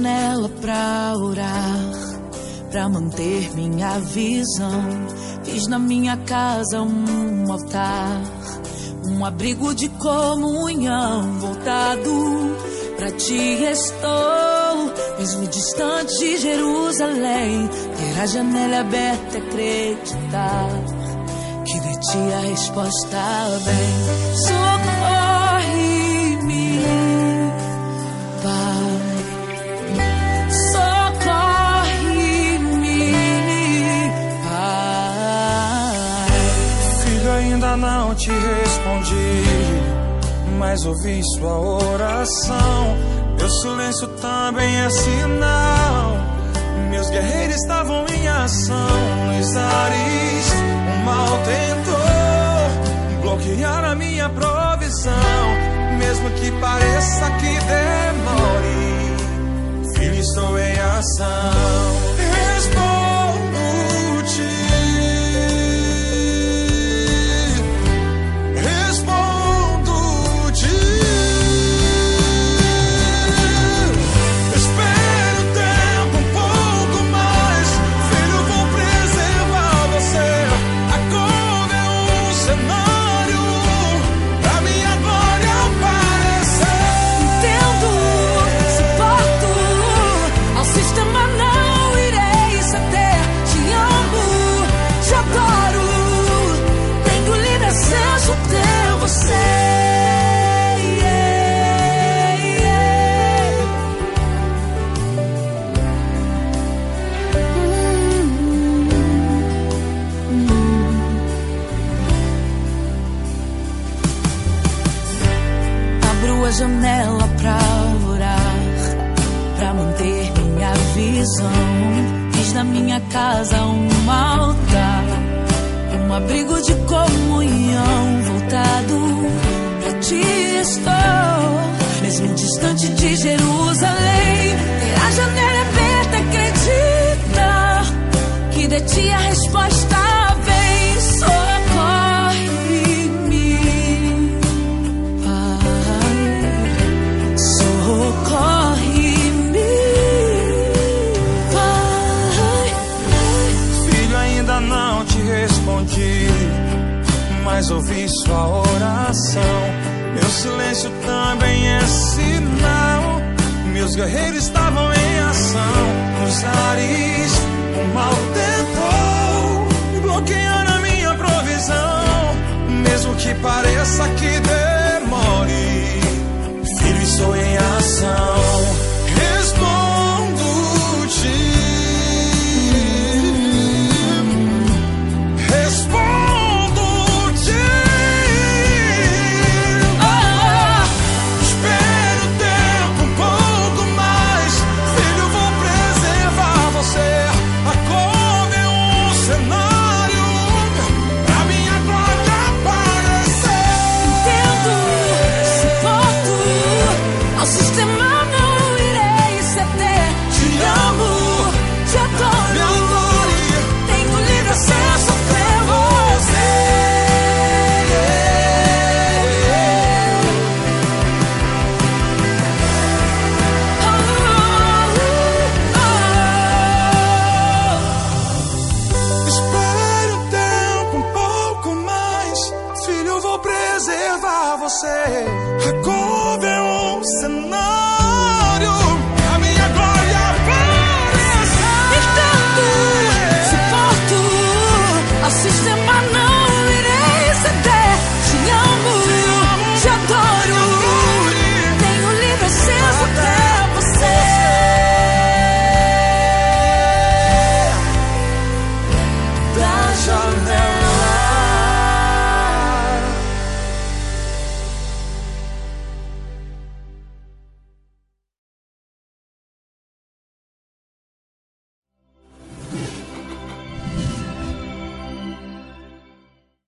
janela pra orar, pra manter minha visão. Fiz na minha casa um altar, um abrigo de comunhão. Voltado pra ti estou, mesmo distante de Jerusalém. Ter a janela aberta e acreditar que de ti a resposta vem. Socorre-me, Pai, socorre-me, Pai. Filho, ainda não te respondi, mas ouvi sua oração. Meu silêncio também é sinal. Meus guerreiros estavam em ação. Nos ares, o mal tentou bloquear a minha provisão. Mesmo que pareça que demore, filho, estou em ação. Respondo-te, respondo-te. Espero o tempo um pouco mais, filho, vou preservar você. A cor é um cenário pra minha glória aparecer. Entendo, suporto, ao sistema não irei ceder. Te amo, te adoro, tenho livre acesso até você. Abro a janela pra orar, pra manter minha visão. Fiz na minha casa um altar, um abrigo de comunhão. Voltado pra ti estou, mesmo distante de Jerusalém. Ter a janela aberta, acredita que de ti a resposta vem. Socorre-me, Pai, socorre-me, Pai. Filho, ainda não te respondi, mas ouvi sua oração. Meu silêncio também é sinal. Meus guerreiros estavam em ação. Nos ares, o mal tentou bloquear a minha provisão. Mesmo que pareça que demore, filho, estou em ação. Respondo-te, respondo-te. Espero o tempo um pouco mais, filho, vou preservar você. A cor é um cenário pra minha glória aparecer. Entendo, suporto, ao sistema não irei ceder. Te amo, te adoro, tenho livre acesso até você. Espere o tempo um pouco mais, filho, eu vou preservar você. A cor é um cenário